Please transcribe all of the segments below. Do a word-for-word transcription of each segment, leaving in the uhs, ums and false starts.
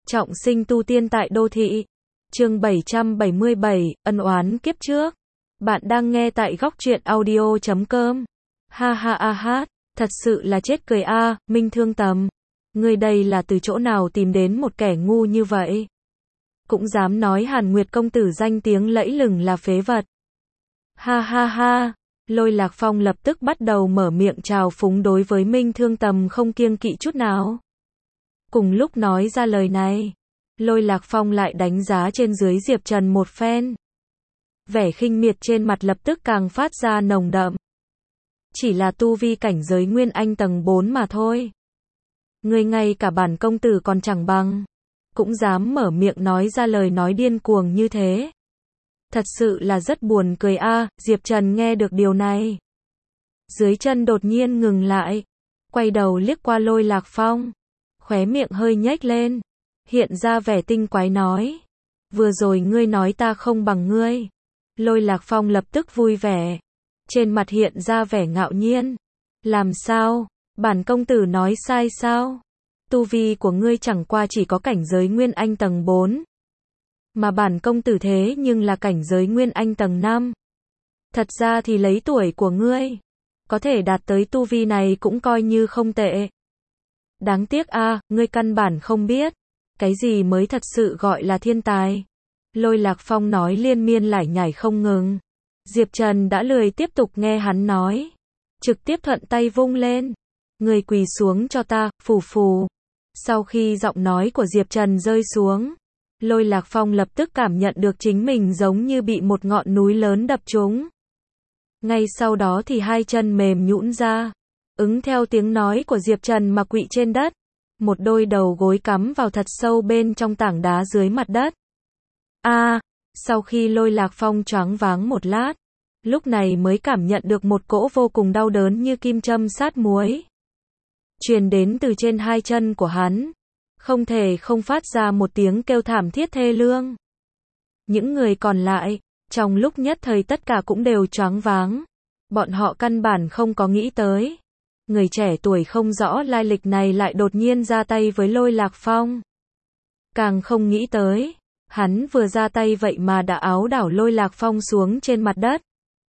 Trọng sinh tu tiên tại đô thị. Chương bảy trăm bảy mươi bảy, ân oán kiếp trước. Bạn đang nghe tại góc truyện audio chấm com. Ha ha a hát, thật sự là chết cười a, Minh Thương Tầm. Ngươi đây là từ chỗ nào tìm đến một kẻ ngu như vậy? Cũng dám nói Hàn Nguyệt công tử danh tiếng lẫy lừng là phế vật. Ha ha ha, Lôi Lạc Phong lập tức bắt đầu mở miệng trào phúng đối với Minh Thương Tầm không kiêng kỵ chút nào. Cùng lúc nói ra lời này, Lôi Lạc Phong lại đánh giá trên dưới Diệp Trần một phen. Vẻ khinh miệt trên mặt lập tức càng phát ra nồng đậm. Chỉ là tu vi cảnh giới Nguyên Anh tầng bốn mà thôi. Ngươi ngay cả bản công tử còn chẳng bằng, cũng dám mở miệng nói ra lời nói điên cuồng như thế. Thật sự là rất buồn cười a. Diệp Trần nghe được điều này, dưới chân đột nhiên ngừng lại, quay đầu liếc qua Lôi Lạc Phong, khóe miệng hơi nhếch lên, hiện ra vẻ tinh quái nói: vừa rồi ngươi nói ta không bằng ngươi. Lôi Lạc Phong lập tức vui vẻ, trên mặt hiện ra vẻ ngạo nhiên. Làm sao? Bản công tử nói sai sao? Tu vi của ngươi chẳng qua chỉ có cảnh giới Nguyên Anh tầng bốn. Mà bản công tử thế nhưng là cảnh giới Nguyên Anh tầng năm. Thật ra thì lấy tuổi của ngươi, có thể đạt tới tu vi này cũng coi như không tệ. Đáng tiếc a, ngươi căn bản không biết cái gì mới thật sự gọi là thiên tài. Lôi Lạc Phong nói liên miên lải nhải không ngừng. Diệp Trần đã lười tiếp tục nghe hắn nói, trực tiếp thuận tay vung lên: người quỳ xuống cho ta, phù phù. Sau khi giọng nói của Diệp Trần rơi xuống, Lôi Lạc Phong lập tức cảm nhận được chính mình giống như bị một ngọn núi lớn đập trúng. Ngay sau đó thì hai chân mềm nhũn ra, ứng theo tiếng nói của Diệp Trần mà quỵ trên đất, một đôi đầu gối cắm vào thật sâu bên trong tảng đá dưới mặt đất. A, à, sau khi Lôi Lạc Phong choáng váng một lát, lúc này mới cảm nhận được một cỗ vô cùng đau đớn như kim châm sát muối truyền đến từ trên hai chân của hắn, không thể không phát ra một tiếng kêu thảm thiết thê lương. Những người còn lại, trong lúc nhất thời tất cả cũng đều choáng váng. Bọn họ căn bản không có nghĩ tới, người trẻ tuổi không rõ lai lịch này lại đột nhiên ra tay với Lôi Lạc Phong. Càng không nghĩ tới, hắn vừa ra tay vậy mà đã áo đảo Lôi Lạc Phong xuống trên mặt đất.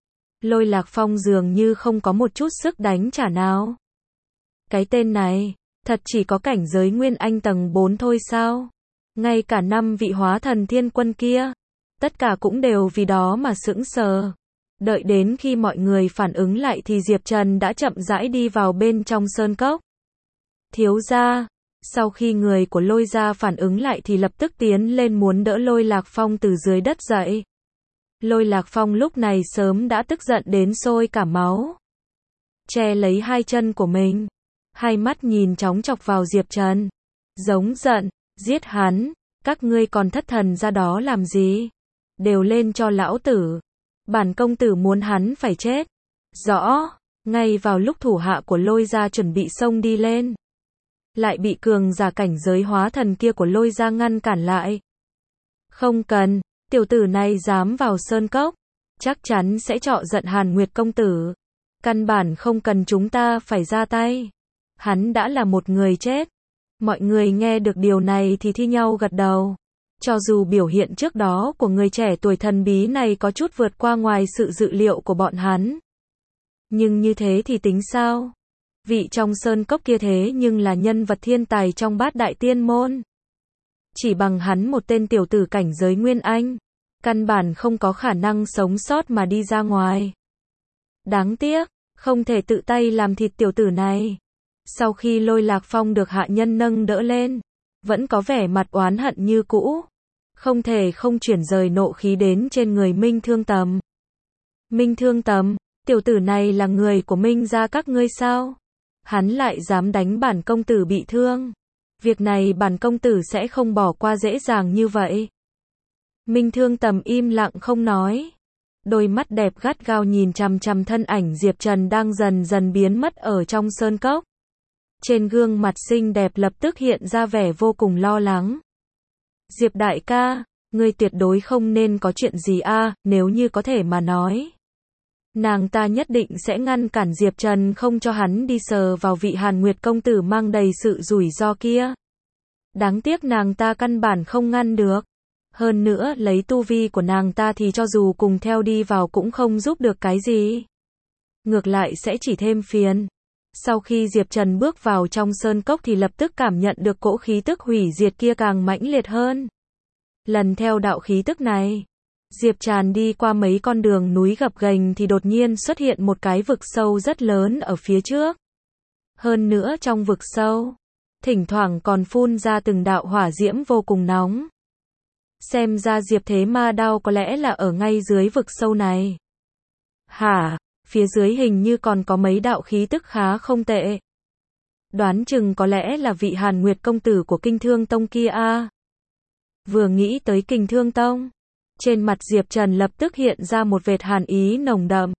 Lôi Lạc Phong dường như không có một chút sức đánh trả nào. Cái tên này, thật chỉ có cảnh giới Nguyên Anh tầng bốn thôi sao? Ngay cả năm vị hóa thần thiên quân kia, tất cả cũng đều vì đó mà sững sờ. Đợi đến khi mọi người phản ứng lại thì Diệp Trần đã chậm rãi đi vào bên trong sơn cốc. Thiếu gia, sau khi người của Lôi gia phản ứng lại thì lập tức tiến lên muốn đỡ Lôi Lạc Phong từ dưới đất dậy. Lôi Lạc Phong lúc này sớm đã tức giận đến sôi cả máu, che lấy hai chân của mình, hai mắt nhìn chóng chọc vào Diệp Trần, giống giận: giết hắn, các ngươi còn thất thần ra đó làm gì? Đều lên cho lão tử, bản công tử muốn hắn phải chết. Rõ. Ngay vào lúc thủ hạ của Lôi gia chuẩn bị xông đi lên, lại bị cường giả cảnh giới hóa thần kia của Lôi gia ngăn cản lại. Không cần, tiểu tử này dám vào sơn cốc, chắc chắn sẽ trọ giận Hàn Nguyệt công tử. Căn bản không cần chúng ta phải ra tay, hắn đã là một người chết. Mọi người nghe được điều này thì thi nhau gật đầu. Cho dù biểu hiện trước đó của người trẻ tuổi thần bí này có chút vượt qua ngoài sự dự liệu của bọn hắn, nhưng như thế thì tính sao? Vị trong sơn cốc kia thế nhưng là nhân vật thiên tài trong bát đại tiên môn. Chỉ bằng hắn một tên tiểu tử cảnh giới Nguyên Anh, căn bản không có khả năng sống sót mà đi ra ngoài. Đáng tiếc, không thể tự tay làm thịt tiểu tử này. Sau khi Lôi Lạc Phong được hạ nhân nâng đỡ lên, vẫn có vẻ mặt oán hận như cũ, không thể không chuyển rời nộ khí đến trên người Minh Thương Tầm. Minh Thương Tầm, tiểu tử này là người của Minh gia các ngươi sao? Hắn lại dám đánh bản công tử bị thương. Việc này bản công tử sẽ không bỏ qua dễ dàng như vậy. Minh Thương Tầm im lặng không nói, đôi mắt đẹp gắt gao nhìn chằm chằm thân ảnh Diệp Trần đang dần dần biến mất ở trong sơn cốc. Trên gương mặt xinh đẹp lập tức hiện ra vẻ vô cùng lo lắng. Diệp đại ca, ngươi tuyệt đối không nên có chuyện gì a, nếu như có thể mà nói, nàng ta nhất định sẽ ngăn cản Diệp Trần không cho hắn đi sờ vào vị Hàn Nguyệt công tử mang đầy sự rủi ro kia. Đáng tiếc nàng ta căn bản không ngăn được. Hơn nữa lấy tu vi của nàng ta thì cho dù cùng theo đi vào cũng không giúp được cái gì. Ngược lại sẽ chỉ thêm phiền. Sau khi Diệp Trần bước vào trong sơn cốc thì lập tức cảm nhận được cỗ khí tức hủy diệt kia càng mãnh liệt hơn. Lần theo đạo khí tức này, Diệp Trần đi qua mấy con đường núi gập ghềnh thì đột nhiên xuất hiện một cái vực sâu rất lớn ở phía trước. Hơn nữa trong vực sâu, thỉnh thoảng còn phun ra từng đạo hỏa diễm vô cùng nóng. Xem ra Diệp Thế Ma Đao có lẽ là ở ngay dưới vực sâu này. Hả, phía dưới hình như còn có mấy đạo khí tức khá không tệ. Đoán chừng có lẽ là vị Hàn Nguyệt công tử của Kinh Thương Tông kia a. Vừa nghĩ tới Kinh Thương Tông, trên mặt Diệp Trần lập tức hiện ra một vệt hàn ý nồng đậm.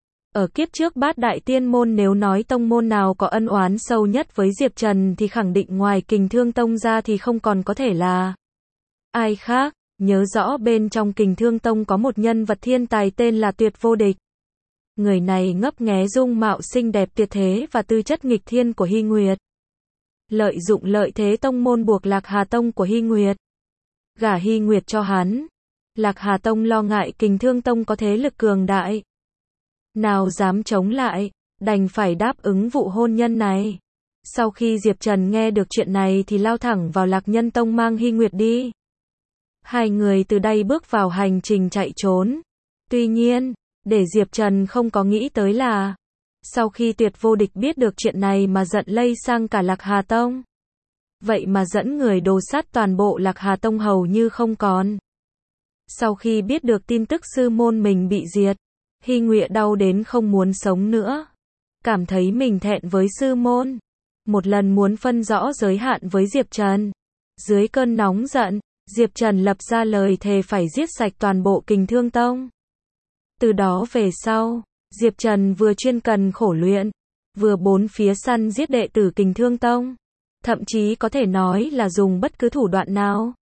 Ở kiếp trước Bát Đại Tiên Môn nếu nói tông môn nào có ân oán sâu nhất với Diệp Trần thì khẳng định ngoài Kình Thương Tông ra thì không còn có thể là ai khác. Nhớ rõ bên trong Kình Thương Tông có một nhân vật thiên tài tên là Tuyệt Vô Địch. Người này ngấp nghé dung mạo xinh đẹp tuyệt thế và tư chất nghịch thiên của Hy Nguyệt. Lợi dụng lợi thế tông môn buộc Lạc Hà Tông của Hy Nguyệt. Gả Hy Nguyệt cho hắn. Lạc Hà Tông lo ngại Kình Thương Tông có thế lực cường đại. Nào dám chống lại, đành phải đáp ứng vụ hôn nhân này. Sau khi Diệp Trần nghe được chuyện này thì lao thẳng vào Lạc Nhân Tông mang Hy Nguyệt đi. Hai người từ đây bước vào hành trình chạy trốn. Tuy nhiên, để Diệp Trần không có nghĩ tới là, sau khi Tuyệt Vô Địch biết được chuyện này mà giận lây sang cả Lạc Hà Tông. Vậy mà dẫn người đồ sát toàn bộ Lạc Hà Tông hầu như không còn. Sau khi biết được tin tức sư môn mình bị diệt, Hy Nguyệt đau đến không muốn sống nữa. Cảm thấy mình thẹn với sư môn. Một lần muốn phân rõ giới hạn với Diệp Trần. Dưới cơn nóng giận, Diệp Trần lập ra lời thề phải giết sạch toàn bộ Kình Thương Tông. Từ đó về sau, Diệp Trần vừa chuyên cần khổ luyện, vừa bốn phía săn giết đệ tử Kình Thương Tông. Thậm chí có thể nói là dùng bất cứ thủ đoạn nào.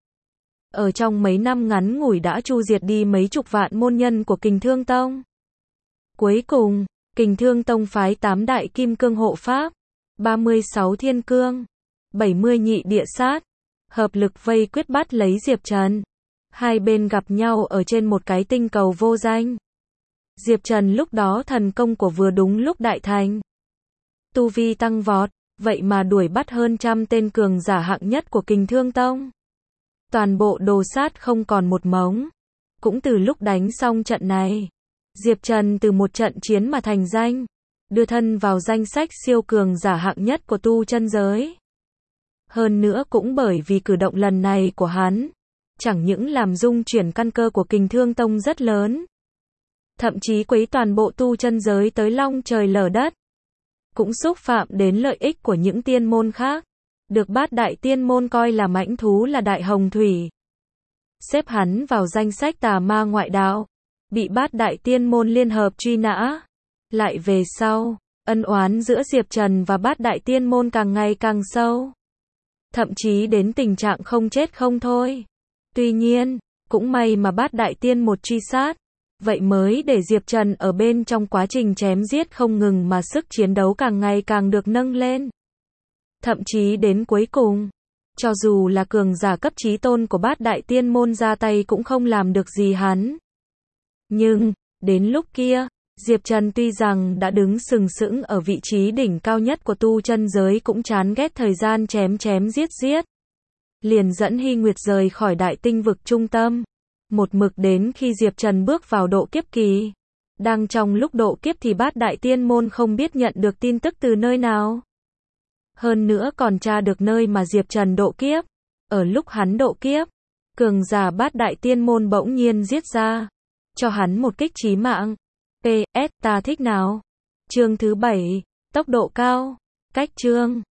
Ở trong mấy năm ngắn ngủi đã tru diệt đi mấy chục vạn môn nhân của Kình Thương Tông. Cuối cùng, Kình Thương Tông phái tám đại kim cương hộ pháp, ba mươi sáu thiên cương, bảy mươi nhị địa sát, hợp lực vây quyết bắt lấy Diệp Trần. Hai bên gặp nhau ở trên một cái tinh cầu vô danh. Diệp Trần lúc đó thần công của vừa đúng lúc đại thành. Tu vi tăng vọt, vậy mà đuổi bắt hơn trăm tên cường giả hạng nhất của Kình Thương Tông. Toàn bộ đồ sát không còn một mống. Cũng từ lúc đánh xong trận này, Diệp Trần từ một trận chiến mà thành danh, đưa thân vào danh sách siêu cường giả hạng nhất của tu chân giới. Hơn nữa cũng bởi vì cử động lần này của hắn, chẳng những làm rung chuyển căn cơ của Kình Thương Tông rất lớn, thậm chí quấy toàn bộ tu chân giới tới long trời lở đất, cũng xúc phạm đến lợi ích của những tiên môn khác, được Bát Đại Tiên Môn coi là mãnh thú là Đại Hồng Thủy. Xếp hắn vào danh sách tà ma ngoại đạo, bị Bát Đại Tiên Môn liên hợp truy nã. Lại về sau, ân oán giữa Diệp Trần và Bát Đại Tiên Môn càng ngày càng sâu. Thậm chí đến tình trạng không chết không thôi. Tuy nhiên, cũng may mà Bát Đại Tiên một truy sát. Vậy mới để Diệp Trần ở bên trong quá trình chém giết không ngừng mà sức chiến đấu càng ngày càng được nâng lên. Thậm chí đến cuối cùng, cho dù là cường giả cấp chí tôn của Bát Đại Tiên Môn ra tay cũng không làm được gì hắn. Nhưng, đến lúc kia, Diệp Trần tuy rằng đã đứng sừng sững ở vị trí đỉnh cao nhất của tu chân giới cũng chán ghét thời gian chém chém giết giết. Liền dẫn Hy Nguyệt rời khỏi đại tinh vực trung tâm. Một mực đến khi Diệp Trần bước vào độ kiếp kỳ. Đang trong lúc độ kiếp thì Bát Đại Tiên Môn không biết nhận được tin tức từ nơi nào. Hơn nữa còn tra được nơi mà Diệp Trần độ kiếp. Ở lúc hắn độ kiếp, cường giả Bát Đại Tiên Môn bỗng nhiên giết ra, cho hắn một kích chí mạng. pê ét ta thích nào? Chương thứ bảy, tốc độ cao. Cách chương